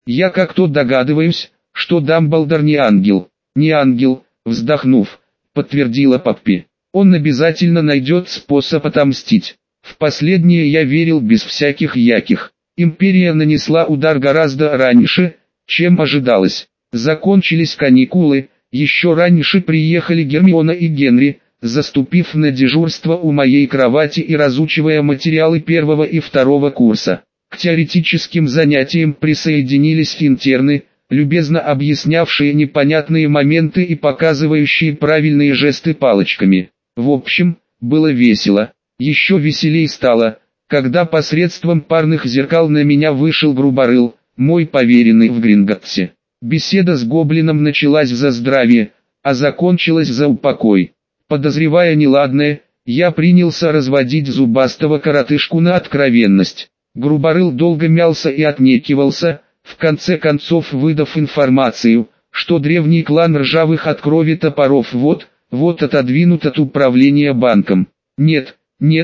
Я как-то догадываюсь, что Дамблдор не ангел. Не ангел, вздохнув, подтвердила Поппи. Он обязательно найдет способ отомстить. В последнее я верил без всяких яких. Империя нанесла удар гораздо раньше, чем ожидалось. Закончились каникулы, еще раньше приехали Гермиона и Генри, заступив на дежурство у моей кровати и разучивая материалы первого и второго курса. К теоретическим занятиям присоединились интерны, любезно объяснявшие непонятные моменты и показывающие правильные жесты палочками. В общем, было весело. Еще веселей стало, когда посредством парных зеркал на меня вышел Груборыл, мой поверенный в Гринготтсе. Беседа с гоблином началась за здравие, а закончилась за упокой. Подозревая неладное, я принялся разводить зубастого коротышку на откровенность. Груборыл долго мялся и отнекивался, в конце концов выдав информацию, что древний клан ржавых от крови топоров вот отодвинут от управления банком. Нет,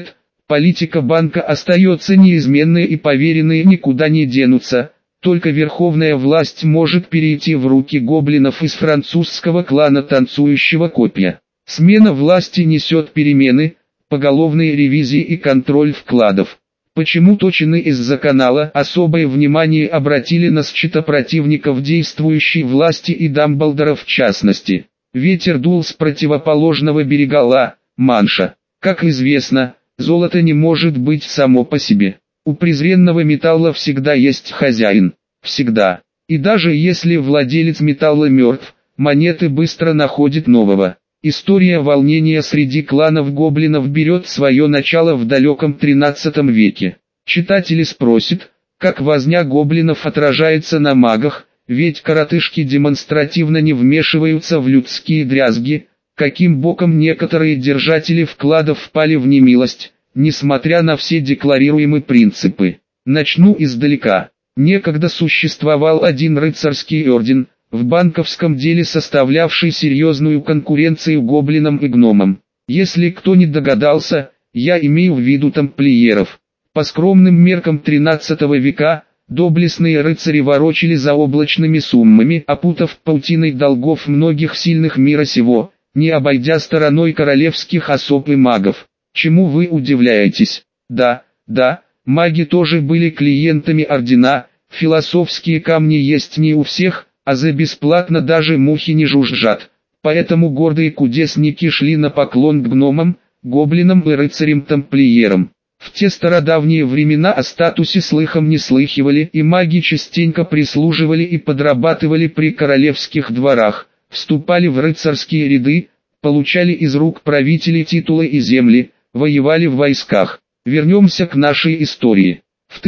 политика банка остается неизменной и поверенные никуда не денутся, только верховная власть может перейти в руки гоблинов из французского клана танцующего копья. Смена власти несет перемены, поголовные ревизии и контроль вкладов. Почему-то чины из-за канала особое внимание обратили на счета противников действующей власти и Дамблдора в частности. Ветер дул с противоположного берега Ла-Манша. Как известно, золото не может быть само по себе. У презренного металла всегда есть хозяин. Всегда. И даже если владелец металла мертв, монеты быстро находят нового. История волнения среди кланов гоблинов берет свое начало в далеком 13 веке. Читатели спросят, как возня гоблинов отражается на магах, ведь коротышки демонстративно не вмешиваются в людские дрязги, каким боком некоторые держатели вкладов впали в немилость, несмотря на все декларируемые принципы. Начну издалека. Некогда существовал один рыцарский орден, в банковском деле составлявший серьезную конкуренцию гоблинам и гномам. Если кто не догадался, я имею в виду тамплиеров. По скромным меркам 13 века, доблестные рыцари ворочали заоблачными суммами, опутав паутиной долгов многих сильных мира сего, не обойдя стороной королевских особ и магов. Чему вы удивляетесь? Да, маги тоже были клиентами ордена, философские камни есть не у всех, а за бесплатно даже мухи не жужжат. Поэтому гордые кудесники шли на поклон к гномам, гоблинам и рыцарям-тамплиерам. В те стародавние времена о статусе слыхом не слыхивали, и маги частенько прислуживали и подрабатывали при королевских дворах, вступали в рыцарские ряды, получали из рук правителей титулы и земли, воевали в войсках. Вернемся к нашей истории. В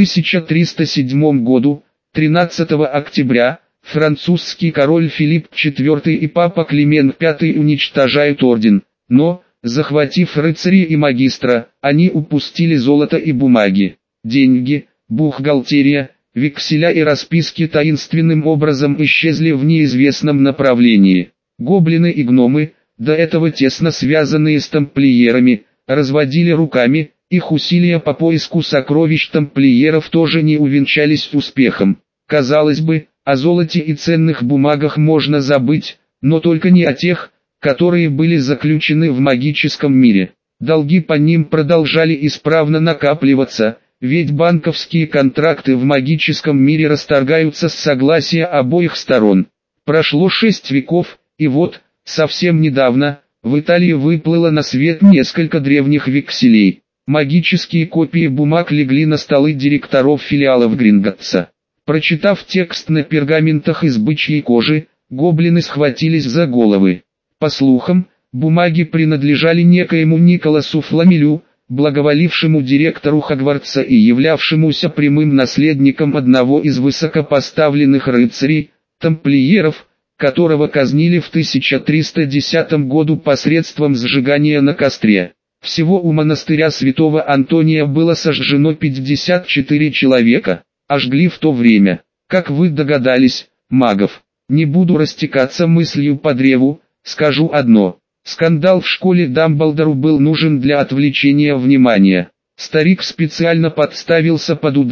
1307 году, 13 октября, французский король Филипп IV и папа Климент V уничтожают орден, но, захватив рыцарей и магистра, они упустили золото и бумаги. Деньги, бухгалтерия, векселя и расписки таинственным образом исчезли в неизвестном направлении. Гоблины и гномы, до этого тесно связанные с тамплиерами, разводили руками, их усилия по поиску сокровищ тамплиеров тоже не увенчались успехом. Казалось бы, о золоте и ценных бумагах можно забыть, но только не о тех, которые были заключены в магическом мире. Долги по ним продолжали исправно накапливаться, ведь банковские контракты в магическом мире расторгаются с согласия обоих сторон. Прошло 6 веков, и вот, совсем недавно, в Италии выплыло на свет несколько древних векселей. Магические копии бумаг легли на столы директоров филиалов Гринготтса. Прочитав текст на пергаментах из бычьей кожи, гоблины схватились за головы. По слухам, бумаги принадлежали некоему Николасу Фламелю, благоволившему директору Хогвартса и являвшемуся прямым наследником одного из высокопоставленных рыцарей, тамплиеров, которого казнили в 1310 году посредством сжигания на костре. Всего у монастыря святого Антония было сожжено 54 человека, а жгли в то время, как вы догадались, магов. Не буду растекаться мыслью по древу, скажу одно. Скандал в школе Дамблдору был нужен для отвлечения внимания. Старик специально подставился под удар,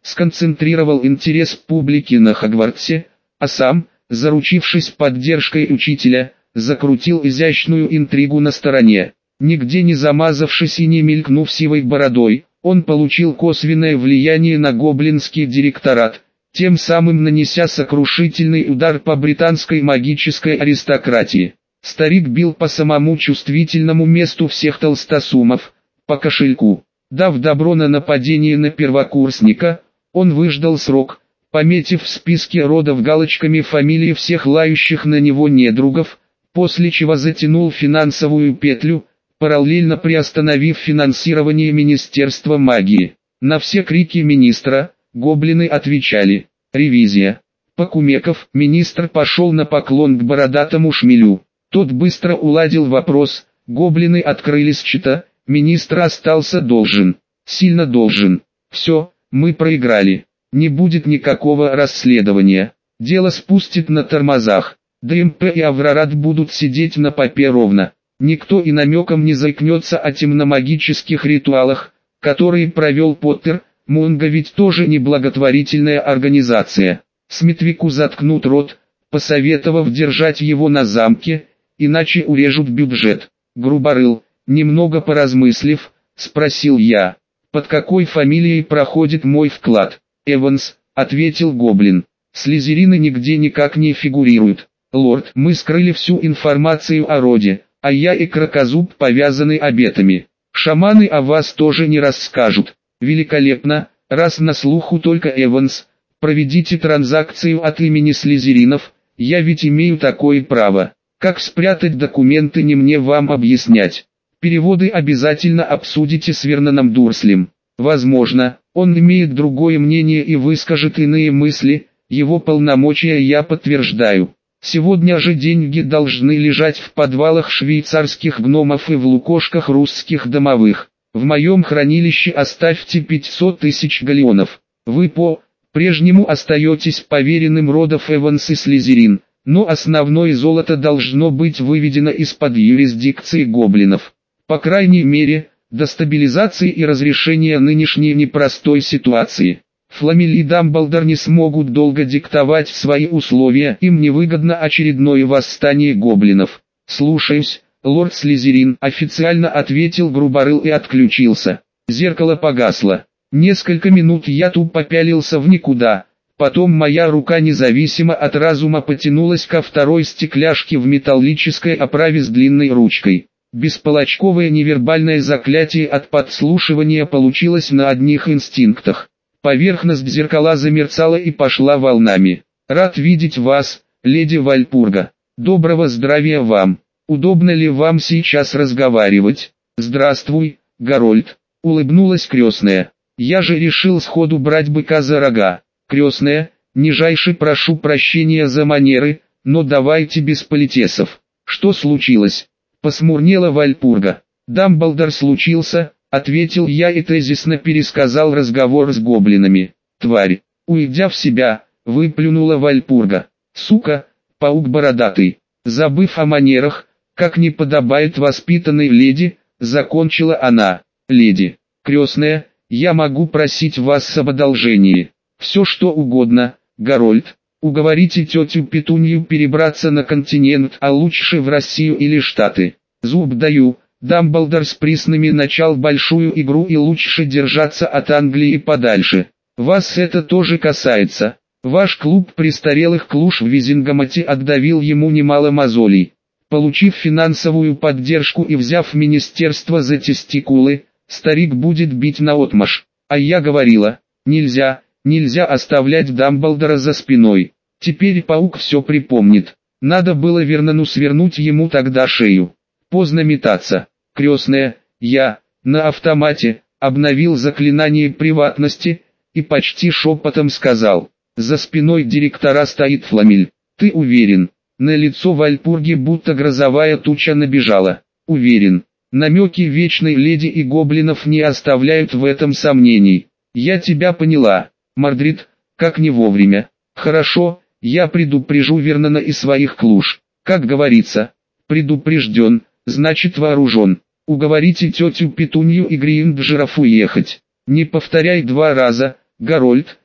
сконцентрировал интерес публики на Хогвартсе, а сам, заручившись поддержкой учителя, закрутил изящную интригу на стороне. Нигде не замазавшись и не мелькнув сивой бородой, он получил косвенное влияние на гоблинский директорат, тем самым нанеся сокрушительный удар по британской магической аристократии. Старик бил по самому чувствительному месту всех толстосумов, по кошельку. Дав добро на нападение на первокурсника, он выждал срок, пометив в списке родов галочками фамилии всех лающих на него недругов, после чего затянул финансовую петлю, параллельно приостановив финансирование Министерства магии. На все крики министра, гоблины отвечали: «Ревизия». Покумеков, министр пошел на поклон к бородатому шмелю. Тот быстро уладил вопрос, гоблины открылись счета, министр остался должен. Сильно должен. Все, мы проиграли. Не будет никакого расследования. Дело спустит на тормозах. ДМП и Аврорад будут сидеть на попе ровно. Никто и намеком не заикнется о темномагических ритуалах, которые провел Поттер. Монго ведь тоже не благотворительная организация. Смитвику заткнут рот, посоветовав держать его на замке, иначе урежут бюджет. Груборыл, немного поразмыслив, спросил я: «Под какой фамилией проходит мой вклад?» «Эванс», — ответил гоблин. «Слизерины нигде никак не фигурируют. Лорд, мы скрыли всю информацию о роде, а я и Кракозуб повязаны обетами. Шаманы о вас тоже не расскажут». «Великолепно, раз на слуху только Эванс, проведите транзакцию от имени слизеринов, я ведь имею такое право. Как спрятать документы, не мне вам объяснять. Переводы обязательно обсудите с Верноном Дурслем. Возможно, он имеет другое мнение и выскажет иные мысли, его полномочия я подтверждаю. Сегодня же деньги должны лежать в подвалах швейцарских гномов и в лукошках русских домовых. В моем хранилище оставьте 500 тысяч галеонов. Вы по-прежнему остаетесь поверенным родов Эванс и Слизерин, но основное золото должно быть выведено из-под юрисдикции гоблинов. По крайней мере, до стабилизации и разрешения нынешней непростой ситуации. Фламель и Дамблдор не смогут долго диктовать свои условия, им невыгодно очередное восстание гоблинов. «Слушаюсь, лорд Слизерин», — официально ответил Груборыл и отключился. Зеркало погасло. Несколько минут я тупо пялился в никуда. Потом моя рука независимо от разума потянулась ко второй стекляшке в металлической оправе с длинной ручкой. Бесполочковое невербальное заклятие от подслушивания получилось на одних инстинктах. Поверхность зеркала замерцала и пошла волнами. «Рад видеть вас, леди Вальпурга. Доброго здравия вам. Удобно ли вам сейчас разговаривать?» «Здравствуй, Гарольд», — улыбнулась крестная. «Я же решил сходу брать быка за рога. Крестная, нижайше прошу прощения за манеры, но давайте без политесов. Что случилось?» Посмурнела Вальпурга. «Дамблдор случился», — ответил я и тезисно пересказал разговор с гоблинами. «Тварь!» — уйдя в себя, выплюнула Вальпурга. «Сука, паук бородатый!» Забыв о манерах, как не подобает воспитанной леди, закончила она. «Леди, крестная, я могу просить вас об одолжении. Все что угодно, Гарольд. Уговорите тетю Петунью перебраться на континент, а лучше в Россию или Штаты. Зуб даю, Дамблдор с приснами начал большую игру и лучше держаться от Англии подальше. Вас это тоже касается. Ваш клуб престарелых клуш в Визингамате отдавил ему немало мозолей. Получив финансовую поддержку и взяв министерство за тестикулы, старик будет бить наотмашь. А я говорила, нельзя оставлять Дамблдора за спиной. Теперь паук все припомнит. Надо было Вернону свернуть ему тогда шею. Поздно метаться. Крестная, я, на автомате, обновил заклинание приватности, и почти шепотом сказал. За спиной директора стоит Фламель. Ты уверен? На лицо Вальпурги будто грозовая туча набежала. Уверен. Намеки вечной леди и гоблинов не оставляют в этом сомнений. Я тебя поняла, Мордрид, как не вовремя. Хорошо, я предупрежу Вернона и своих клуш. Как говорится, предупрежден, значит вооружен. Уговорите тетю Петунью и Гринджеров уехать. Не повторяй 2 раза, Гарольд,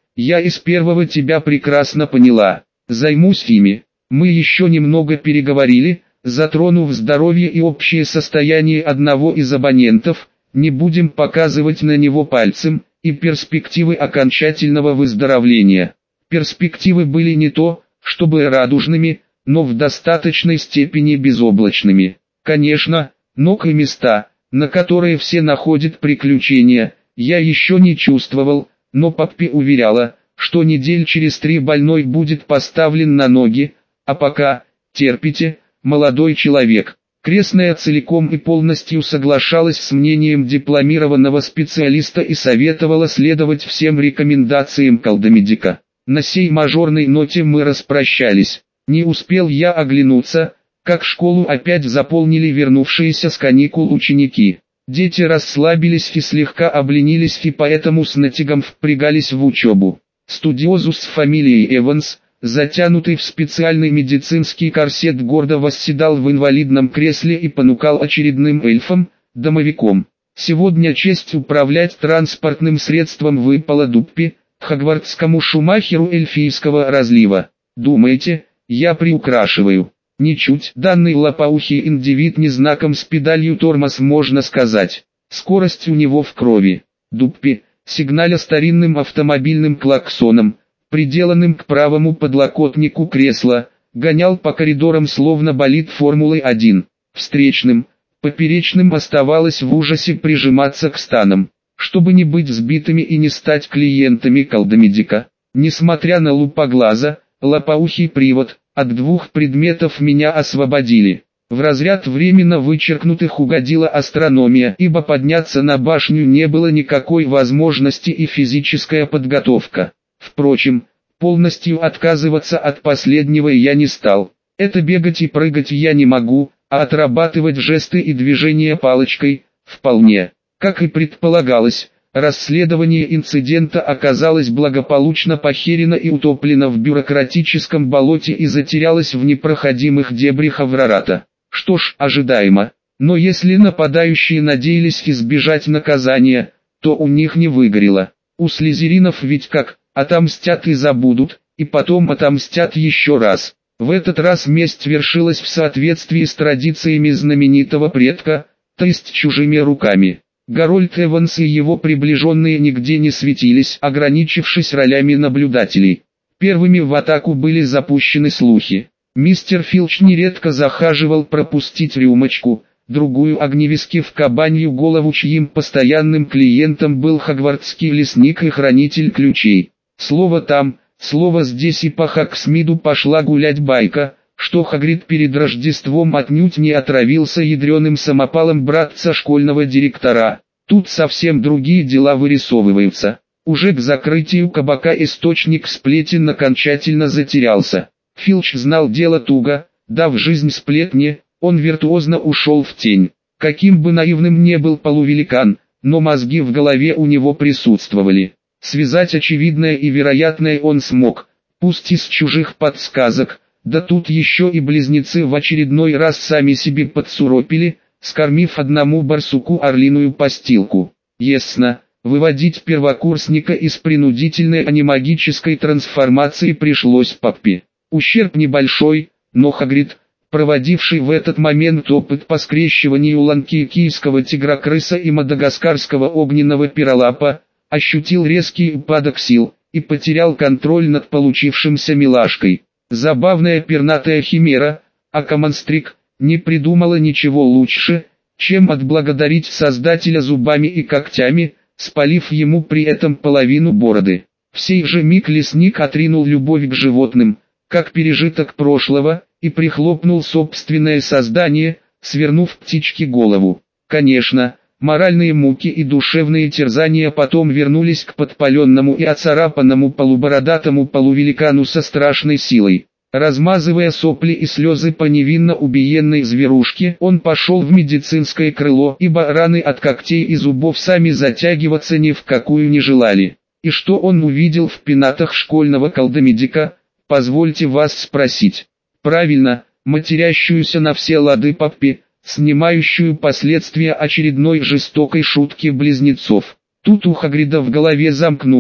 я из первого тебя прекрасно поняла. Займусь ими. Мы еще немного переговорили, затронув здоровье и общее состояние одного из абонентов, не будем показывать на него пальцем, и перспективы окончательного выздоровления. Перспективы были не то, чтобы радужными, но в достаточной степени безоблачными. Конечно, ног и места, на которые все находят приключения, я еще не чувствовал, но Паппи уверяла, что недель через 3 больной будет поставлен на ноги, а пока, терпите, молодой человек. Крестная целиком и полностью соглашалась с мнением дипломированного специалиста и советовала следовать всем рекомендациям колдомедика. На сей мажорной ноте мы распрощались. Не успел я оглянуться, как школу опять заполнили вернувшиеся с каникул ученики. Дети расслабились и слегка обленились, и поэтому с натягом впрягались в учебу. Студиозус с фамилией Эванс, затянутый в специальный медицинский корсет, гордо восседал в инвалидном кресле и понукал очередным эльфом, домовиком. Сегодня честь управлять транспортным средством выпала Дуппи, хогвартскому шумахеру эльфийского разлива. Думаете, я приукрашиваю? Ничуть. Данный лопоухий индивид не знаком с педалью тормоз, можно сказать. Скорость у него в крови. Дуппи, сигналя старинным автомобильным клаксоном, приделанным к правому подлокотнику кресла, гонял по коридорам словно болид Формулы-1. Встречным, поперечным оставалось в ужасе прижиматься к станам, чтобы не быть сбитыми и не стать клиентами колдомедика. Несмотря на лупоглаза, лопоухий привод, от 2 предметов меня освободили. В разряд временно вычеркнутых угодила астрономия, ибо подняться на башню не было никакой возможности и физическая подготовка. Впрочем, полностью отказываться от последнего я не стал. Это бегать и прыгать я не могу, а отрабатывать жесты и движения палочкой – вполне. Как и предполагалось, расследование инцидента оказалось благополучно похерено и утоплено в бюрократическом болоте и затерялось в непроходимых дебрях Аврората. Что ж, ожидаемо. Но если нападающие надеялись избежать наказания, то у них не выгорело. У слизеринов ведь как, отомстят и забудут, и потом отомстят еще раз. В этот раз месть вершилась в соответствии с традициями знаменитого предка, то есть чужими руками. Гарольд Эванс и его приближенные нигде не светились, ограничившись ролями наблюдателей. Первыми в атаку были запущены слухи. Мистер Филч нередко захаживал пропустить рюмочку, другую огневиски в кабанью голову, чьим постоянным клиентом был хогвартский лесник и хранитель ключей. Слово там, слово здесь, и по Хоксмиду пошла гулять байка, что Хагрид перед Рождеством отнюдь не отравился ядреным самопалом братца школьного директора. Тут совсем другие дела вырисовываются. Уже к закрытию кабака источник сплетен окончательно затерялся. Филч знал дело туго, дав жизнь сплетне, он виртуозно ушел в тень. Каким бы наивным не был полувеликан, но мозги в голове у него присутствовали. Связать очевидное и вероятное он смог, пусть из чужих подсказок. Да тут еще и близнецы в очередной раз сами себе подсуропили, скормив одному барсуку орлиную постилку. Ясно, выводить первокурсника из принудительной анимагической трансформации пришлось Паппи. Ущерб небольшой, но Хагрид, проводивший в этот момент опыт по скрещиванию ланкийского тигра-крыса и мадагаскарского огненного пиролапа, ощутил резкий упадок сил и потерял контроль над получившимся милашкой. Забавная пернатая химера, Акаманстрик, не придумала ничего лучше, чем отблагодарить создателя зубами и когтями, спалив ему при этом половину бороды. В сей же миг лесник отринул любовь к животным, как пережиток прошлого, и прихлопнул собственное создание, свернув птичке голову. Конечно, моральные муки и душевные терзания потом вернулись к подпаленному и оцарапанному полубородатому полувеликану со страшной силой. Размазывая сопли и слезы по невинно убиенной зверушке, он пошел в медицинское крыло, ибо раны от когтей и зубов сами затягиваться ни в какую не желали. И что он увидел в пенатах школьного колдомедика, позвольте вас спросить. Правильно, матерящуюся на все лады Паппи, снимающую последствия очередной жестокой шутки близнецов. Тут у Хагрида в голове замкнуло,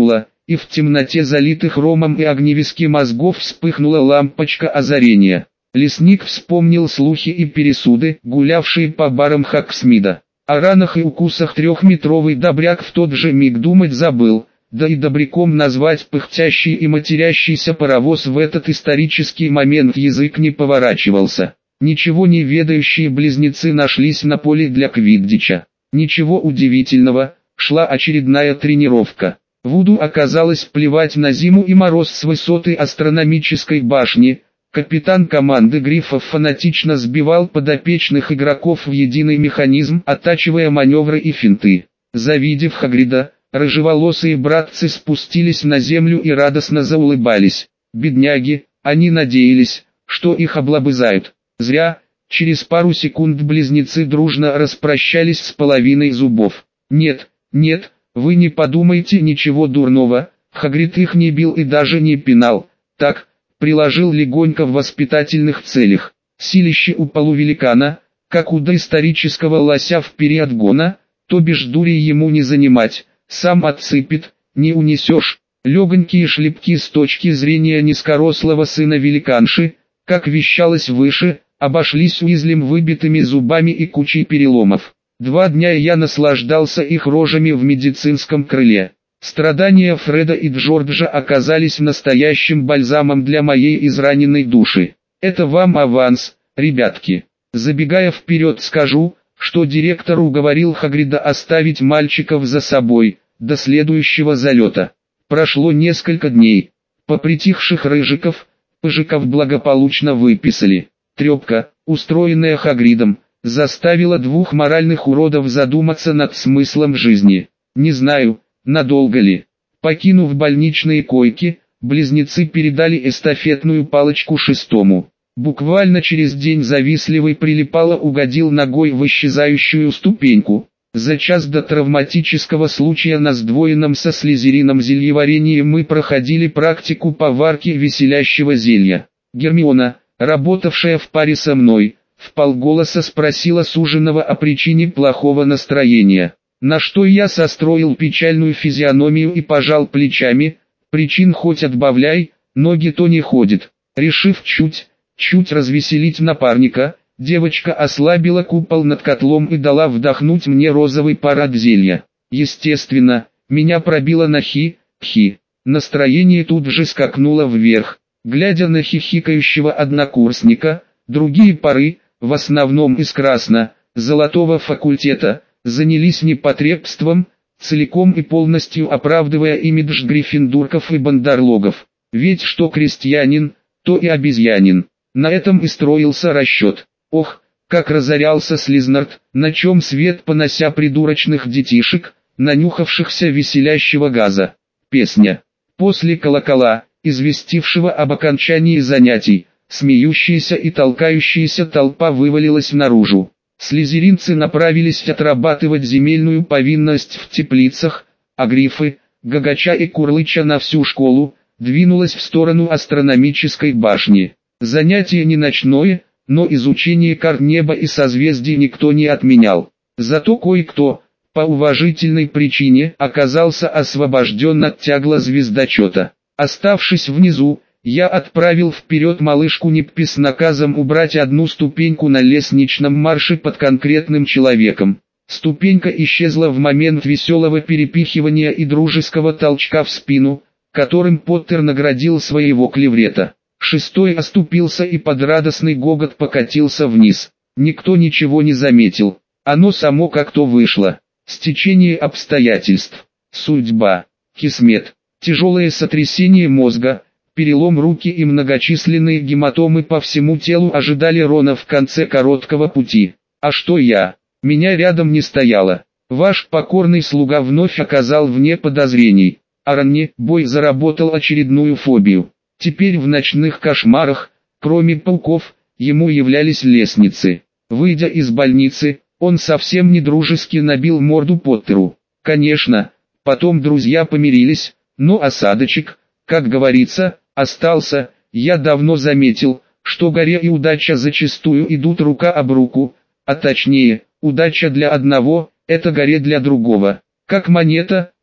и в темноте залитых ромом и огневиски мозгов вспыхнула лампочка озарения. Лесник вспомнил слухи и пересуды, гулявшие по барам Хаксмида. О ранах и укусах трехметровый добряк в тот же миг думать забыл, да и добряком назвать пыхтящий и матерящийся паровоз в этот исторический момент язык не поворачивался. Ничего не ведающие близнецы нашлись на поле для квиддича. Ничего удивительного, шла очередная тренировка. Вуду оказалось плевать на зиму и мороз с высоты астрономической башни. Капитан команды Гриффов фанатично сбивал подопечных игроков в единый механизм, оттачивая маневры и финты. Завидев Хагрида, рыжеволосые братцы спустились на землю и радостно заулыбались. Бедняги, они надеялись, что их облобызают. Зря, через пару секунд близнецы дружно распрощались с половиной зубов. Нет, нет, вы не подумайте ничего дурного, Хагрид их не бил и даже не пинал, так, приложил легонько в воспитательных целях. Силище у полувеликана, как у доисторического лося в период гона, то бишь дури ему не занимать, сам отсыпет, не унесешь. Легонькие шлепки с точки зрения низкорослого сына великанши, как вещалось выше, обошлись Уизлем выбитыми зубами и кучей переломов. 2 дня я наслаждался их рожами в медицинском крыле. Страдания Фреда и Джорджа оказались настоящим бальзамом для моей израненной души. Это вам аванс, ребятки. Забегая вперед скажу, что директор уговорил Хагрида оставить мальчиков за собой, до следующего залета. Прошло несколько дней. Попритихших рыжиков, пыжиков благополучно выписали. Трепка, устроенная Хагридом, заставила 2 моральных уродов задуматься над смыслом жизни. Не знаю, надолго ли. Покинув больничные койки, близнецы передали эстафетную палочку 6-му. Буквально через день завистливый прилипало угодил ногой в исчезающую ступеньку. За час до травматического случая на сдвоенном со слизерином зельеварении мы проходили практику по варке веселящего зелья. Гермиона, работавшая в паре со мной, вполголоса спросила суженого о причине плохого настроения. На что я состроил печальную физиономию и пожал плечами, причин хоть отбавляй, ноги то не ходит. Решив чуть развеселить напарника, девочка ослабила купол над котлом и дала вдохнуть мне розовый пар от зелья. Естественно, меня пробило на хи. Настроение тут же скакнуло вверх. Глядя на хихикающего однокурсника, другие пары, в основном из красно-золотого факультета, занялись непотребством, целиком и полностью оправдывая имидж гриффиндурков и бандарлогов. Ведь что крестьянин, то и обезьянин. На этом и строился расчет. Ох, как разорялся Слизнард, на чем свет понося придурочных детишек, нанюхавшихся веселящего газа. Песня. После колокола, известившего об окончании занятий, смеющаяся и толкающаяся толпа вывалилась наружу. Слизеринцы направились отрабатывать земельную повинность в теплицах, а грифы, гагача и курлыча на всю школу, двинулась в сторону астрономической башни. Занятие не ночное, но изучение карт неба и созвездий никто не отменял. Зато кое-кто, по уважительной причине, оказался освобожден от тягла звездочета. Оставшись внизу, я отправил вперед малышку Ниппи с наказом убрать 1 ступеньку на лестничном марше под конкретным человеком. Ступенька исчезла в момент веселого перепихивания и дружеского толчка в спину, которым Поттер наградил своего клеврета. 6-й оступился и под радостный гогот покатился вниз. Никто ничего не заметил. Оно само как-то вышло. Стечение обстоятельств. Судьба. Кисмет. Тяжелое сотрясение мозга, перелом руки и многочисленные гематомы по всему телу ожидали Рона в конце короткого пути. А что я? Меня рядом не стояло. Ваш покорный слуга вновь оказал вне подозрений. А Ронни, бой заработал очередную фобию. Теперь в ночных кошмарах, кроме пауков, ему являлись лестницы. Выйдя из больницы, он совсем недружески набил морду Поттеру. Конечно, потом друзья помирились, но осадочек, как говорится, остался. Я давно заметил, что горе и удача зачастую идут рука об руку, а точнее, удача для одного – это горе для другого. Как монета,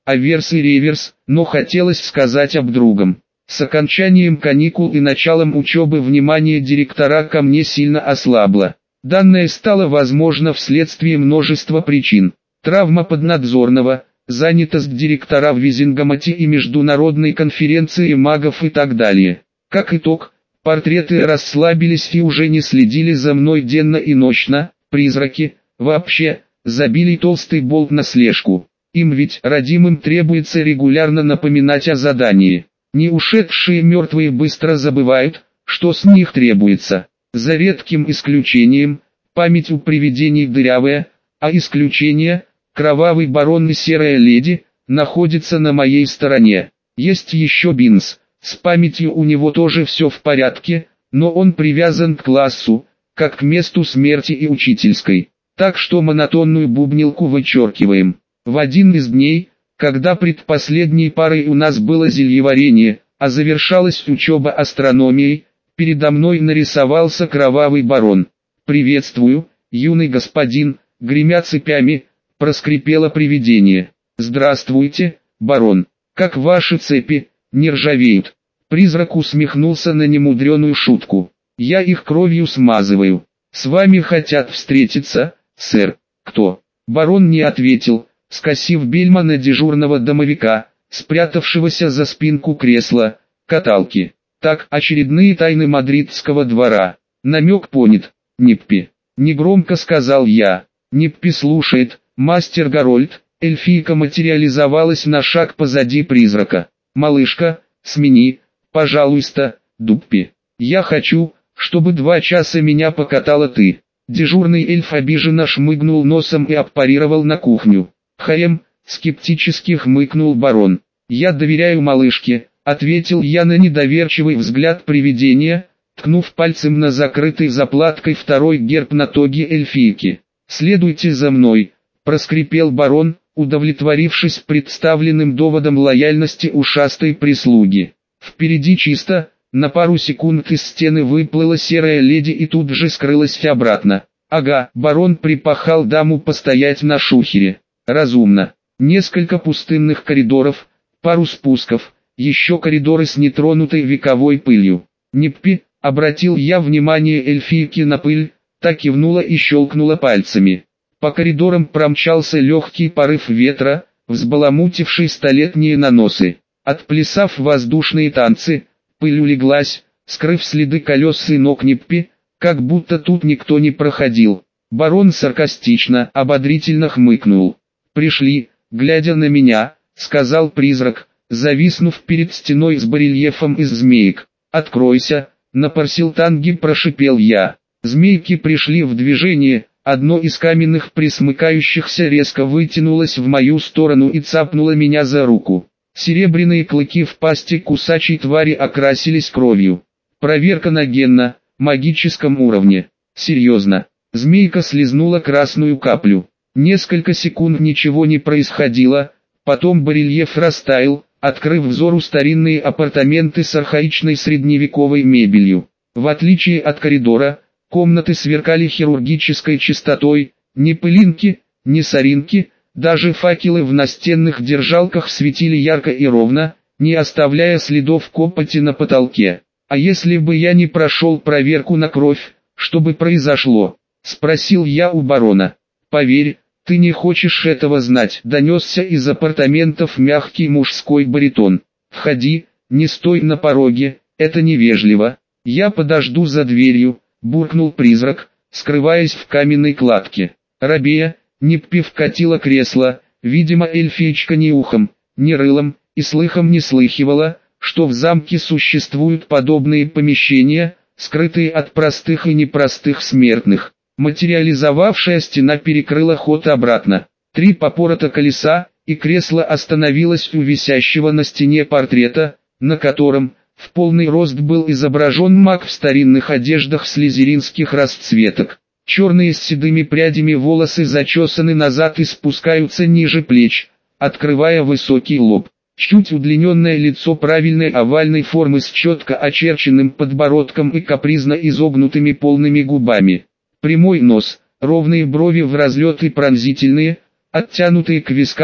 аверс и реверс, но хотелось сказать об другом. С окончанием каникул и началом учебы внимание директора ко мне сильно ослабло. Данное стало возможно вследствие множества причин. Травма поднадзорного, занятость директора в Визингамате и международной конференции магов и так далее. Как итог, портреты расслабились и уже не следили за мной денно и ночно, призраки, вообще, забили толстый болт на слежку. Им ведь, родимым, требуется регулярно напоминать о задании. Не ушедшие мертвые быстро забывают, что с них требуется. За редким исключением, память у привидений дырявая, а исключение, кровавый барон и серая леди, находится на моей стороне. Есть еще Бинс, с памятью у него тоже все в порядке, но он привязан к классу, как к месту смерти и учительской. Так что монотонную бубнилку вычеркиваем. В один из дней, когда предпоследней парой у нас было зельеварение, а завершалась учеба астрономией, передо мной нарисовался кровавый барон. «Приветствую, юный господин», гремя цепями, проскрипело привидение. «Здравствуйте, барон. Как ваши цепи, не ржавеют?» Призрак усмехнулся на немудреную шутку. «Я их кровью смазываю. С вами хотят встретиться, сэр». «Кто?» Барон не ответил, скосив бельма на дежурного домовика, спрятавшегося за спинку кресла, каталки. «Так, очередные тайны мадридского двора». Намек понят. «Ниппи». Негромко сказал я. «Ниппи слушает». Мастер Гарольд, эльфийка материализовалась на шаг позади призрака. «Малышка, смени, пожалуйста, Дуппи. Я хочу, чтобы 2 часа меня покатала ты». Дежурный эльф обиженно шмыгнул носом и аппарировал на кухню. «Хаем», скептически хмыкнул барон. «Я доверяю малышке», ответил я на недоверчивый взгляд привидения, ткнув пальцем на закрытый заплаткой второй герб на тоге эльфийки. «Следуйте за мной», проскрипел барон, удовлетворившись представленным доводом лояльности ушастой прислуги. Впереди чисто, на пару секунд из стены выплыла серая леди и тут же скрылась обратно. «Ага», барон припахал даму постоять на шухере. «Разумно. Несколько пустынных коридоров, пару спусков, еще коридоры с нетронутой вековой пылью». «Ниппи», обратил я внимание эльфийки на пыль, та кивнула и щелкнула пальцами. По коридорам промчался легкий порыв ветра, взбаламутивший столетние наносы. Отплясав воздушные танцы, пыль улеглась, скрыв следы колес и ног Ниппи, как будто тут никто не проходил. Барон саркастично, ободрительно хмыкнул. «Пришли», глядя на меня, сказал призрак, зависнув перед стеной с барельефом из змеек. «Откройся», на парсилтанге прошипел я. Змейки пришли в движение, одно из каменных присмыкающихся резко вытянулось в мою сторону и цапнуло меня за руку. Серебряные клыки в пасти кусачей твари окрасились кровью. Проверка на магическом уровне. Серьезно. Змейка слизнула красную каплю. Несколько секунд ничего не происходило, потом барельеф растаял, открыв взору старинные апартаменты с архаичной средневековой мебелью. В отличие от коридора, комнаты сверкали хирургической чистотой, ни пылинки, ни соринки, даже факелы в настенных держалках светили ярко и ровно, не оставляя следов копоти на потолке. «А если бы я не прошел проверку на кровь, что бы произошло?» — спросил я у барона. «Поверь, ты не хочешь этого знать», — донесся из апартаментов мягкий мужской баритон. «Входи, не стой на пороге, это невежливо. Я подожду за дверью», — буркнул призрак, скрываясь в каменной кладке. Рабея, Ниппи вкатила кресло, видимо эльфиечка ни ухом, ни рылом, и слыхом не слыхивала, что в замке существуют подобные помещения, скрытые от простых и непростых смертных. Материализовавшая стена перекрыла ход обратно. 3 попорота колеса, и кресло остановилось у висящего на стене портрета, на котором, в полный рост был изображен маг в старинных одеждах слизеринских расцветок. Черные с седыми прядями волосы зачесаны назад и спускаются ниже плеч, открывая высокий лоб. Чуть удлиненное лицо правильной овальной формы с четко очерченным подбородком и капризно изогнутыми полными губами. Прямой нос, ровные брови в разлет и пронзительные, оттянутые к вискам,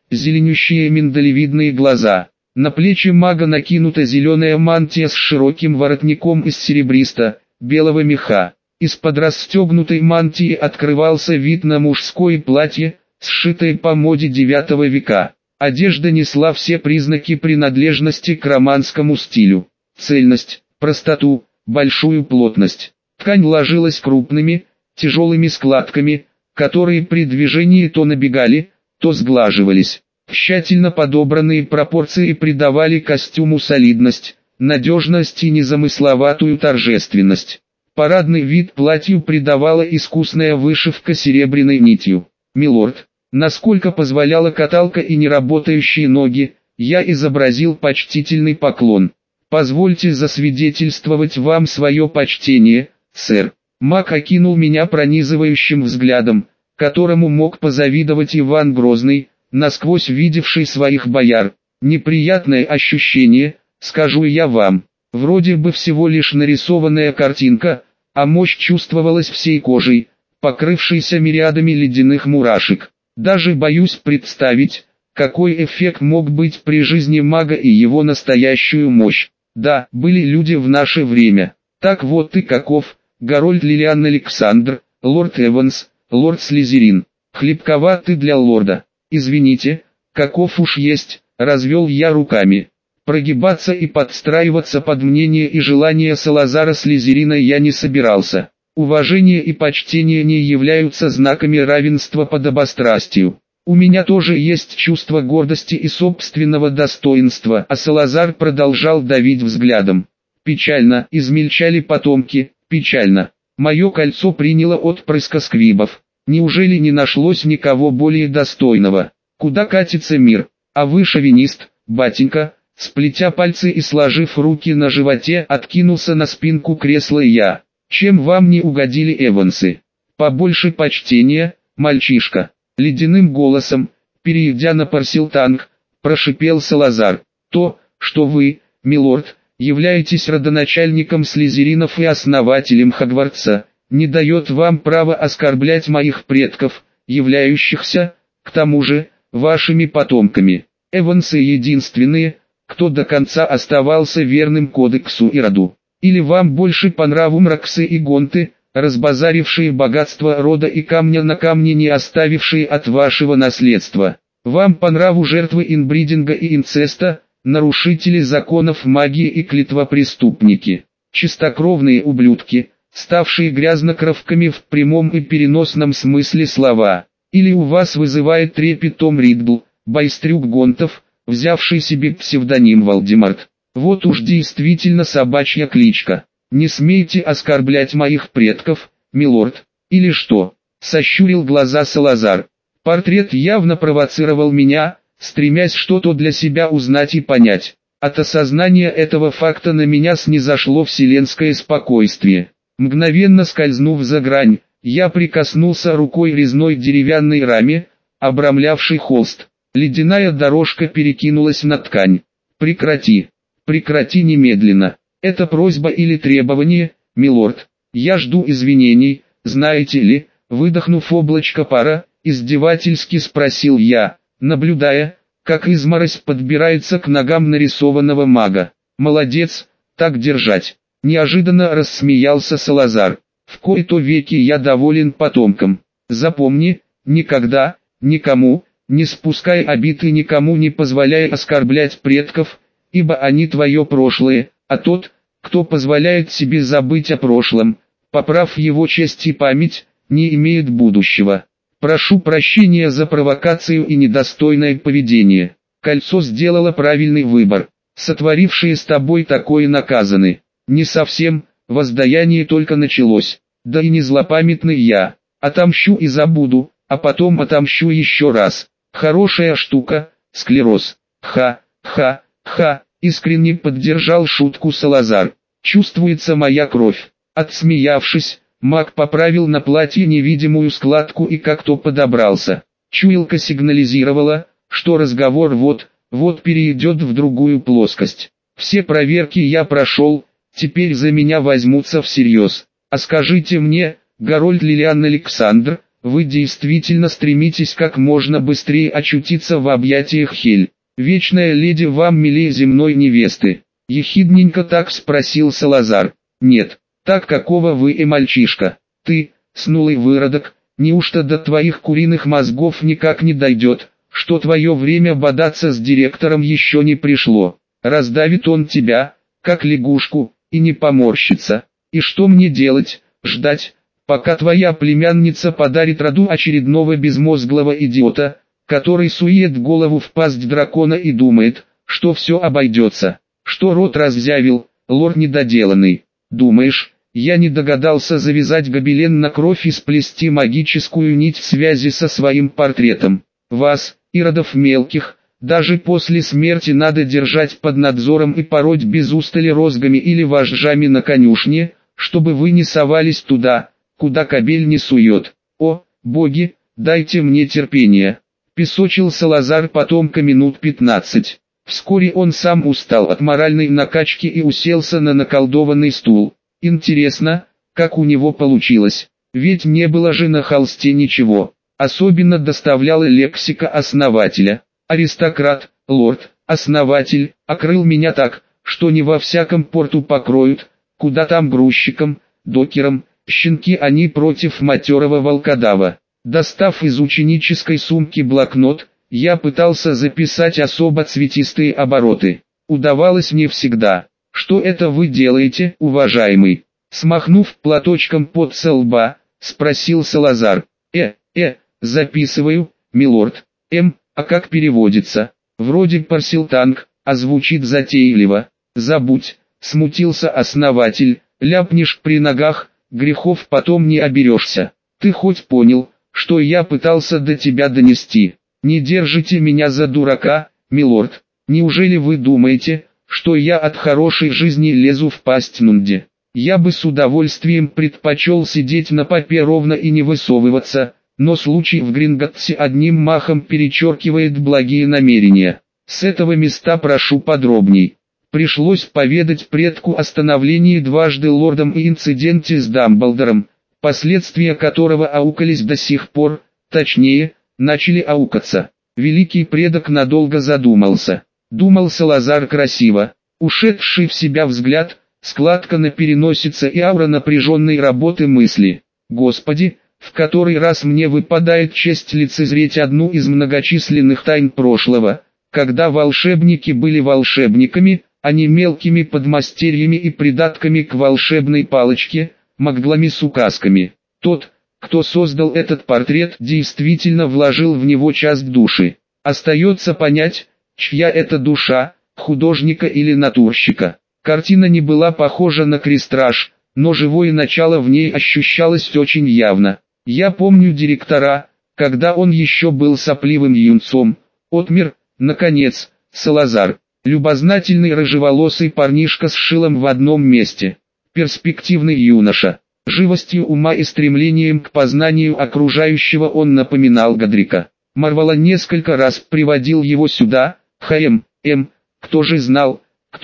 зеленющие миндалевидные глаза. На плечи мага накинута зеленая мантия с широким воротником из серебристо-белого меха. Из-под расстегнутой мантии открывался вид на мужское платье, сшитое по моде IX века. Одежда несла все признаки принадлежности к романскому стилю. Цельность, простоту, большую плотность. Ткань ложилась крупными, тяжелыми складками, которые при движении то набегали, то сглаживались. Тщательно подобранные пропорции придавали костюму солидность, надежность и незамысловатую торжественность. Парадный вид платью придавала искусная вышивка серебряной нитью. «Милорд», насколько позволяла каталка и неработающие ноги, я изобразил почтительный поклон. «Позвольте засвидетельствовать вам свое почтение, сэр». Маг окинул меня пронизывающим взглядом, которому мог позавидовать Иван Грозный, насквозь видевший своих бояр. Неприятное ощущение, скажу я вам. Вроде бы всего лишь нарисованная картинка, а мощь чувствовалась всей кожей, покрывшейся мириадами ледяных мурашек. Даже боюсь представить, какой эффект мог быть при жизни мага и его настоящую мощь. Да, были люди в наше время. Так вот ты каков, Гарольд Лилиан Александр, лорд Эванс, лорд Слизерин. Хлебковат ты для лорда. Извините, каков уж есть, развел я руками. Прогибаться и подстраиваться под мнение и желания Салазара Слизерина я не собирался. Уважение и почтение не являются знаками равенства подобострастию. У меня тоже есть чувство гордости и собственного достоинства, а Салазар продолжал давить взглядом. Печально, измельчали потомки, печально. Мое кольцо приняло отпрыска сквибов. Неужели не нашлось никого более достойного? Куда катится мир? А вы шовинист, батенька? Сплетя пальцы и сложив руки на животе, откинулся на спинку кресла я. Чем вам не угодили Эвансы? Побольше почтения, мальчишка. Ледяным голосом, перейдя на парсилтанг, прошипел Салазар. То, что вы, милорд, являетесь родоначальником Слизеринов и основателем Хогвартса, не дает вам права оскорблять моих предков, являющихся, к тому же, вашими потомками. Эвансы единственные, кто до конца оставался верным кодексу и роду. Или вам больше по нраву Мраксы и Гонты, разбазарившие богатство рода и камня на камне не оставившие от вашего наследства. Вам по нраву жертвы инбридинга и инцеста, нарушители законов магии и клетвопреступники. Чистокровные ублюдки, ставшие грязнокровками в прямом и переносном смысле слова. Или у вас вызывает трепет Том Риддл, байстрюк Гонтов, взявший себе псевдоним Волдемарт. Вот уж действительно собачья кличка. Не смейте оскорблять моих предков, милорд. Или что? Сощурил глаза Салазар. Портрет явно провоцировал меня, стремясь что-то для себя узнать и понять. От осознания этого факта на меня снизошло вселенское спокойствие. Мгновенно скользнув за грань, я прикоснулся рукой резной деревянной раме, обрамлявшей холст. Ледяная дорожка перекинулась на ткань. Прекрати. Прекрати немедленно. Это просьба или требование, милорд. Я жду извинений, знаете ли, выдохнув облачко пара, издевательски спросил я, наблюдая, как изморозь подбирается к ногам нарисованного мага. Молодец, так держать. Неожиданно рассмеялся Салазар. В кои-то веки я доволен потомкам. Запомни, никогда, никому, не спускай обид и никому не позволяй оскорблять предков, ибо они твое прошлое, а тот, кто позволяет себе забыть о прошлом, поправ его честь и память, не имеет будущего. Прошу прощения за провокацию и недостойное поведение. Кольцо сделало правильный выбор. Сотворившие с тобой такое наказаны. Не совсем, воздаяние только началось. Да и не злопамятный я. Отомщу и забуду, а потом отомщу еще раз. Хорошая штука, склероз. Ха, искренне поддержал шутку Салазар. Чувствуется моя кровь. Отсмеявшись, маг поправил на платье невидимую складку и как-то подобрался. Чуялка сигнализировала, что разговор вот перейдет в другую плоскость. Все проверки я прошел, теперь за меня возьмутся всерьез. А скажите мне, Гарольд Лилиан Александр, вы действительно стремитесь как можно быстрее очутиться в объятиях Хель. Вечная леди вам милее земной невесты. Ехидненько так спросил Салазар. Нет, так какого вы и мальчишка. Ты, снулый выродок, неужто до твоих куриных мозгов никак не дойдет, что твое время бодаться с директором еще не пришло. Раздавит он тебя, как лягушку, и не поморщится. И что мне делать, ждать, пока твоя племянница подарит роду очередного безмозглого идиота, который сует голову в пасть дракона и думает, что все обойдется, что рот разъявил, лорд недоделанный. Думаешь, я не догадался завязать гобелен на кровь и сплести магическую нить в связи со своим портретом? Вас, иродов мелких, даже после смерти надо держать под надзором и пороть без устали розгами или вожжами на конюшне, чтобы вы не совались туда, куда кобель не сует. О, боги, дайте мне терпение. Песочил Салазар потомка минут 15. Вскоре он сам устал от моральной накачки и уселся на наколдованный стул. Интересно, как у него получилось, ведь не было же на холсте ничего. Особенно доставляла лексика основателя. Аристократ, лорд, основатель, окрыл меня так, что не во всяком порту покроют, куда там грузчикам, докерам, щенки они против матерого волкодава. Достав из ученической сумки блокнот, я пытался записать особо цветистые обороты. Удавалось не всегда. Что это вы делаете, уважаемый? Смахнув платочком пот со лба, спросил Салазар. Записываю, милорд. А как переводится? Вроде парсилтанг, а звучит затейливо. Забудь, смутился основатель, ляпнешь при ногах, грехов потом не оберешься. Ты хоть понял, что я пытался до тебя донести? Не держите меня за дурака, милорд. Неужели вы думаете, что я от хорошей жизни лезу в пасть Нунде? Я бы с удовольствием предпочел сидеть на попе ровно и не высовываться, но случай в Гринготте одним махом перечеркивает благие намерения. С этого места прошу подробней. Пришлось поведать предку о становлении дважды лордом и инциденте с Дамблдором, последствия которого аукались до сих пор, точнее, начали аукаться. Великий предок надолго задумался. Думал Салазар красиво, ушедший в себя взгляд, складка на переносице и аура напряженной работы мысли. Господи, в который раз мне выпадает честь лицезреть одну из многочисленных тайн прошлого, когда волшебники были волшебниками, а не мелкими подмастерьями и придатками к волшебной палочке, маглами с указками. Тот, кто создал этот портрет, действительно вложил в него часть души. Остается понять, чья это душа, художника или натурщика. Картина не была похожа на крестраж, но живое начало в ней ощущалось очень явно. Я помню директора, когда он еще был сопливым юнцом, отмер, наконец, Салазар, любознательный рыжеволосый парнишка с шилом в одном месте, перспективный юноша. Живостью ума и стремлением к познанию окружающего он напоминал Годрика. Марвала несколько раз приводил его сюда, кто же знал,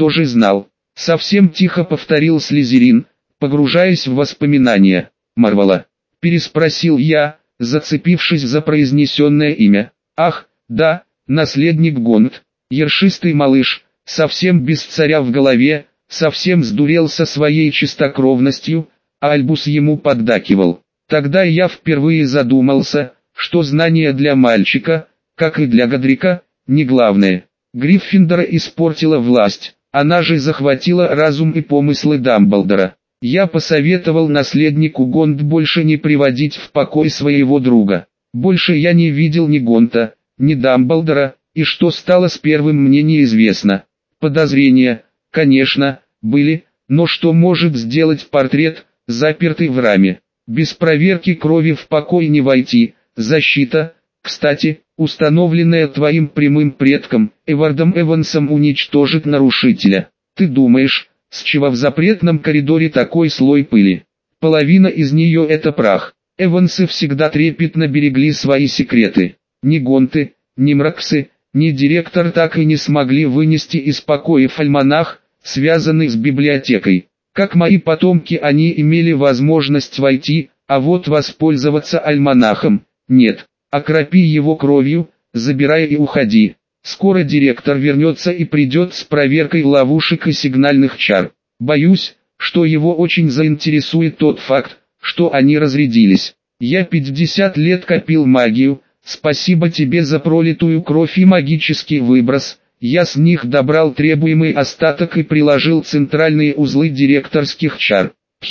совсем тихо повторил Слизерин, погружаясь в воспоминания. Марвала, переспросил я, зацепившись за произнесенное имя. Ах, да, наследник Гонт, ершистый малыш, совсем без царя в голове, совсем сдурел со своей чистокровностью, а Альбус ему поддакивал. Тогда я впервые задумался, что знание для мальчика, как и для Годрика, не главное. Гриффиндора испортила власть, она же захватила разум и помыслы Дамблдора. Я посоветовал наследнику Гонт больше не приводить в покой своего друга. Больше я не видел ни Гонта, ни Дамблдора, и что стало с первым мне неизвестно. Подозрения, конечно, были, но что может сделать портрет, запертый в раме? Без проверки крови в покой не войти. Защита, кстати, установленная твоим прямым предком, Эвардом Эвансом, уничтожит нарушителя. Ты думаешь, с чего в запретном коридоре такой слой пыли? Половина из нее это прах. Эвансы всегда трепетно берегли свои секреты. Ни Гонты, ни Мраксы, ни директор так и не смогли вынести из покоев альманах, связанный с библиотекой. Как мои потомки, они имели возможность войти, А вот воспользоваться альманахом – нет. Окропи его кровью, забирай и уходи. Скоро директор вернется и придет с проверкой ловушек и сигнальных чар. Боюсь, что его очень заинтересует тот факт, что они разрядились. Я 50 лет копил магию, спасибо тебе за пролитую кровь и магический выброс. Я с них добрал требуемый остаток и приложил центральные узлы директорских чар.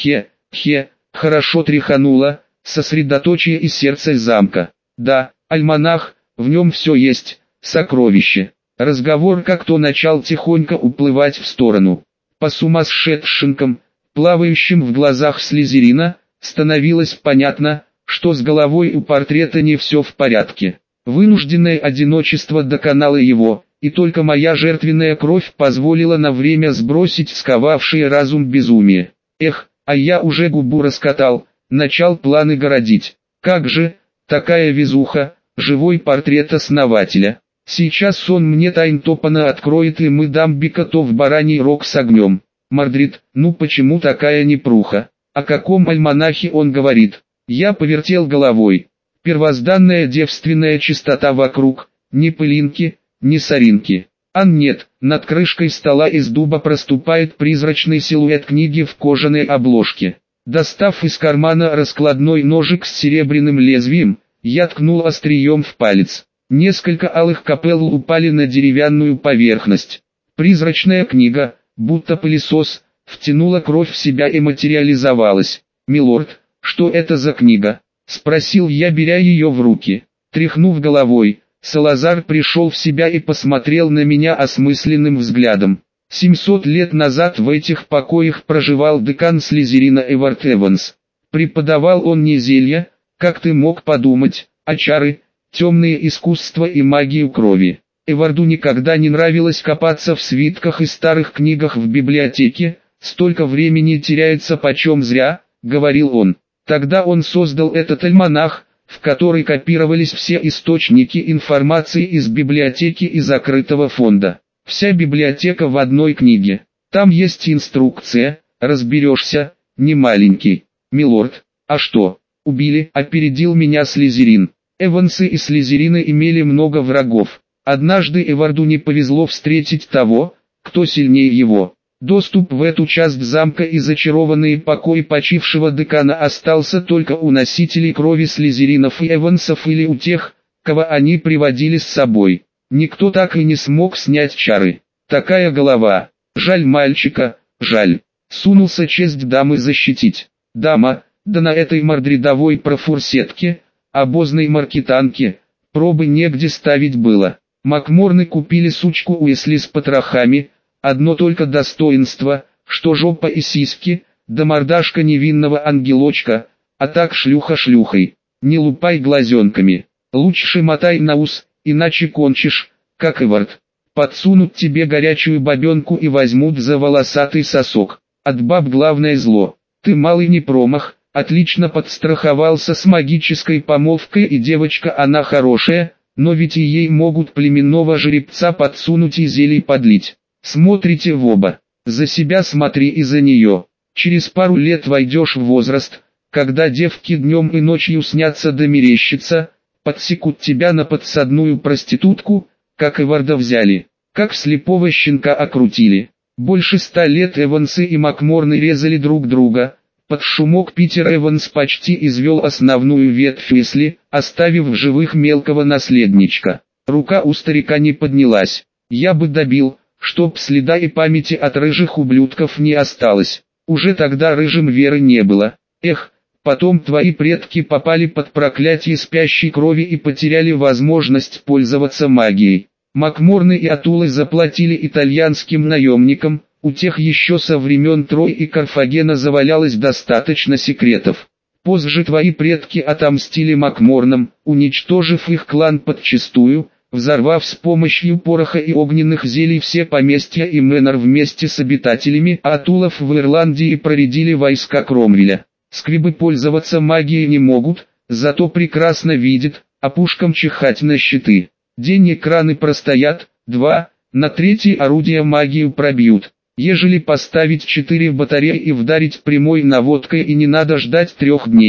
Хорошо тряхануло, сосредоточие и сердце замка. Да, альманах, в нем все есть, сокровище. Разговор как-то начал тихонько уплывать в сторону. По сумасшедшинкам, плавающим в глазах Слизерина, становилось понятно, что с головой у портрета не все в порядке. Вынужденное одиночество доконало его, и только моя жертвенная кровь позволила на время сбросить сковавшее разум безумие. Эх, а я уже губу раскатал, начал планы городить. Как же, такая везуха, живой портрет основателя. Сейчас он мне тайн Топана откроет, и мы Дамбика-то в бараний рог с огнем. Мордрид, ну почему такая непруха? О каком альманахе он говорит? Я повертел головой. Первозданная девственная чистота вокруг, ни пылинки, ни соринки. А нет, над крышкой стола из дуба проступает призрачный силуэт книги в кожаной обложке. Достав из кармана раскладной ножик с серебряным лезвием, я ткнул острием в палец. Несколько алых капелл упали на деревянную поверхность. Призрачная книга, будто пылесос, втянула кровь в себя и материализовалась. «Милорд, что это за книга?» — спросил я, беря ее в руки. Тряхнув головой, Салазар пришел в себя и посмотрел на меня осмысленным взглядом. 700 лет назад в этих покоях проживал декан Слизерина Эвард Эванс. Преподавал он не зелья, как ты мог подумать, а чары, темные искусства и магию крови. Эварду никогда не нравилось копаться в свитках и старых книгах в библиотеке, столько времени теряется почем зря, говорил он. Тогда он создал этот альманах, в который копировались все источники информации из библиотеки и закрытого фонда. Вся библиотека в одной книге. Там есть инструкция, разберешься, не маленький. Милорд, а что, убили? Опередил меня Слизерин. Эвансы и Слизерины имели много врагов. Однажды Эварду не повезло встретить того, кто сильнее его. Доступ в эту часть замка и зачарованные покои почившего декана остался только у носителей крови Слизеринов и Эвансов или у тех, кого они приводили с собой. Никто так и не смог снять чары. Такая голова. Жаль мальчика, жаль. Сунулся честь дамы защитить. Дама, да на этой мордридовой профурсетке, обозной маркетанке, пробы негде ставить было. Макморны купили сучку Уэсли с потрохами, одно только достоинство, что жопа и сиськи, да мордашка невинного ангелочка, а так шлюха шлюхой. Не лупай глазенками, лучше мотай на ус, иначе кончишь, как Эвард. Подсунут тебе горячую бабенку и возьмут за волосатый сосок. От баб главное зло. Ты малый не промах, отлично подстраховался с магической помолвкой, и девочка она хорошая, но ведь и ей могут племенного жеребца подсунуть и зелий подлить. Смотрите в оба. За себя смотри и за нее. Через пару лет войдешь в возраст, когда девки днем и ночью снятся да мерещатся, подсекут тебя на подсадную проститутку, как Эварда взяли, как слепого щенка окрутили. Больше 100 лет Эвансы и Макморны резали друг друга. Под шумок Питер Эванс почти извел основную ветвь Уэсли, оставив в живых мелкого наследничка. Рука у старика не поднялась. Я бы добил, чтоб следа и памяти от рыжих ублюдков не осталось. Уже тогда рыжим веры не было. Эх, потом твои предки попали под проклятие спящей крови и потеряли возможность пользоваться магией. Макморны и Атулы заплатили итальянским наемникам, у тех еще со времен Трои и Карфагена завалялось достаточно секретов. Позже твои предки отомстили Макморнам, уничтожив их клан подчистую, взорвав с помощью пороха и огненных зелий все поместья и Мэннер вместе с обитателями Атулов в Ирландии проредили войска Кромвеля. Сквибы пользоваться магией не могут, зато прекрасно видят, а пушкам чихать на щиты. День экраны простоят, 2, на 3 орудия магию пробьют. Ежели поставить 4 батареи и вдарить прямой наводкой, и не надо ждать 3 дней.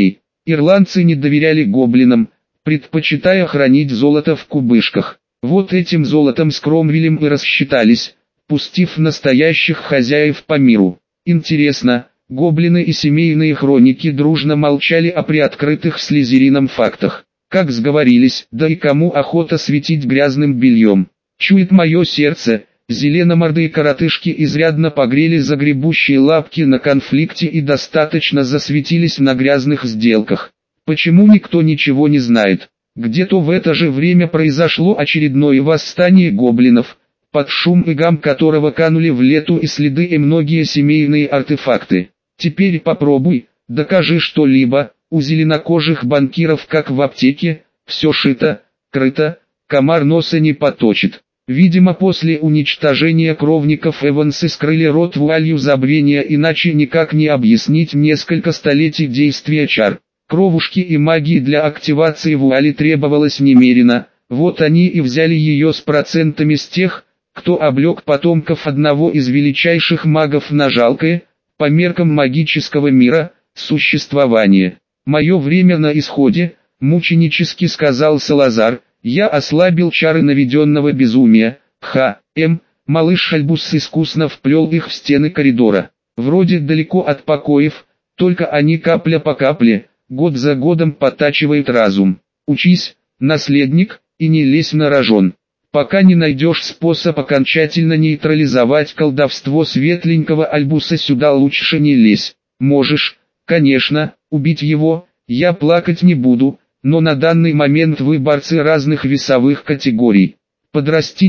Ирландцы не доверяли гоблинам, предпочитая хранить золото в кубышках. Вот этим золотом с Кромвелем и рассчитались, пустив настоящих хозяев по миру. Интересно, гоблины и семейные хроники дружно молчали о приоткрытых Слизерином фактах. Как сговорились, да и кому охота светить грязным бельем. Чует мое сердце, зеленомордые коротышки изрядно погрели загребущие лапки на конфликте и достаточно засветились на грязных сделках. Почему никто ничего не знает? Где-то в это же время произошло очередное восстание гоблинов, под шум и гам которого канули в лету и следы и многие семейные артефакты. Теперь попробуй, докажи что-либо, у зеленокожих банкиров как в аптеке, все шито, крыто, комар носа не поточит. Видимо, после уничтожения кровников Эвансы скрыли рот вуалью забвения, иначе никак не объяснить несколько столетий действия чар. Кровушки и магии для активации вуали требовалось немерено, вот они и взяли ее с процентами с тех, кто облег потомков одного из величайших магов на жалкое, по меркам магического мира, существование. «Мое время на исходе», — мученически сказал Салазар. Я ослабил чары наведенного безумия. Малыш Альбус искусно вплел их в стены коридора. Вроде далеко от покоев, только они капля по капле, год за годом подтачивают разум. Учись, наследник, и не лезь на рожон. Пока не найдешь способ окончательно нейтрализовать колдовство светленького Альбуса, сюда лучше не лезь. Можешь, конечно, убить его, я плакать не буду. Но на данный момент вы борцы разных весовых категорий. Подрасти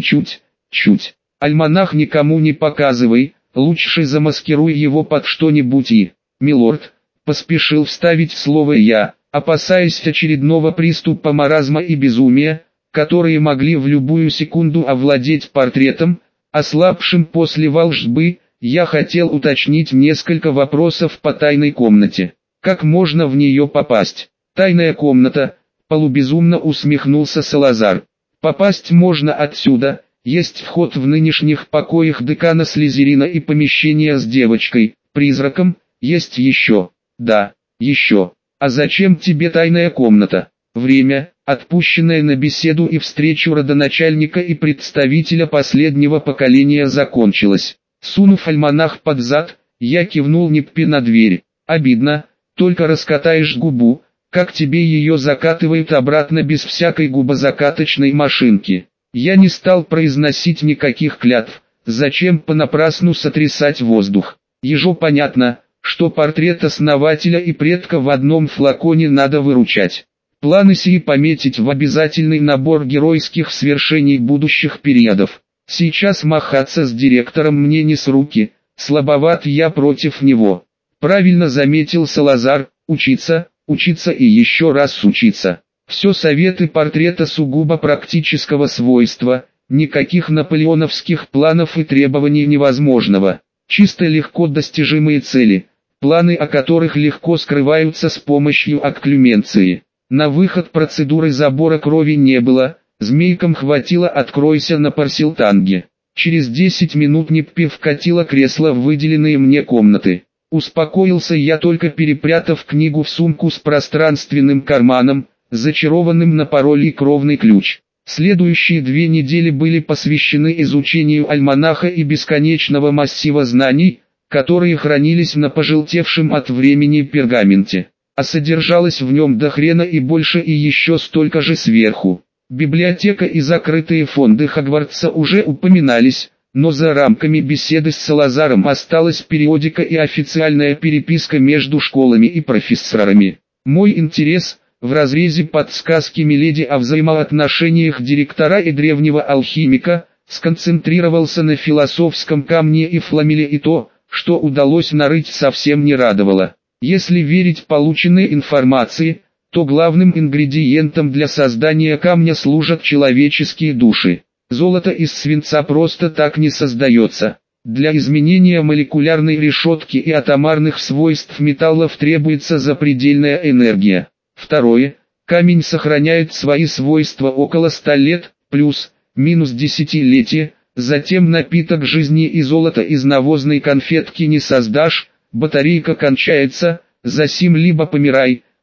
чуть. Альманах никому не показывай, лучше замаскируй его под что-нибудь и... Милорд, поспешил вставить слово я, опасаясь очередного приступа маразма и безумия, которые могли в любую секунду овладеть портретом, ослабшим после волшбы. Я хотел уточнить несколько вопросов по тайной комнате. Как можно в нее попасть? «Тайная комната», — полубезумно усмехнулся Салазар. «Попасть можно отсюда, есть вход в нынешних покоях декана Слизерина и помещение с девочкой, призраком, есть еще». «Да, еще. А зачем тебе тайная комната?» Время, отпущенное на беседу и встречу родоначальника и представителя последнего поколения, закончилось. Сунув альманах под зад, я кивнул Неппи на дверь. «Обидно, только раскатаешь губу, как тебе ее закатывают обратно без всякой губозакаточной машинки». Я не стал произносить никаких клятв, зачем понапрасну сотрясать воздух. Ежу понятно, что портрет основателя и предка в одном флаконе надо выручать. Планы сии пометить в обязательный набор геройских свершений будущих периодов. Сейчас махаться с директором мне не с руки, слабоват я против него. Правильно заметил Салазар, учиться и еще раз учиться. Все советы портрета сугубо практического свойства, никаких наполеоновских планов и требований невозможного. Чисто легко достижимые цели, планы о которых легко скрываются с помощью окклюменции. На выход процедуры забора крови не было, змейкам хватило «откройся» на Парсилтанге. Через 10 минут Неппи вкатила кресло в выделенные мне комнаты. Успокоился я только перепрятав книгу в сумку с пространственным карманом, зачарованным на пароль и кровный ключ. Следующие 2 недели были посвящены изучению альманаха и бесконечного массива знаний, которые хранились на пожелтевшем от времени пергаменте. А содержалось в нем до хрена и больше и еще столько же сверху. Библиотека и закрытые фонды Хогвартса уже упоминались, но за рамками беседы с Салазаром осталась периодика и официальная переписка между школами и профессорами. Мой интерес, в разрезе подсказки Миледи о взаимоотношениях директора и древнего алхимика, сконцентрировался на философском камне и фламеле, и то, что удалось нарыть, совсем не радовало. Если верить полученной информации, то главным ингредиентом для создания камня служат человеческие души. Золото из свинца просто так не создается. Для изменения молекулярной решетки и атомарных свойств металлов требуется запредельная энергия. Второе, камень сохраняет свои свойства около 100 лет, плюс-минус десятилетия, затем напиток жизни и золото из навозной конфетки не создашь, батарейка кончается, засим либо помирай,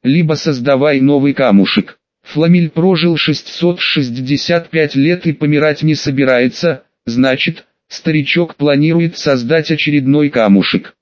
либо создавай новый камушек. Фламиль прожил 665 лет и помирать не собирается, значит, старичок планирует создать очередной камушек.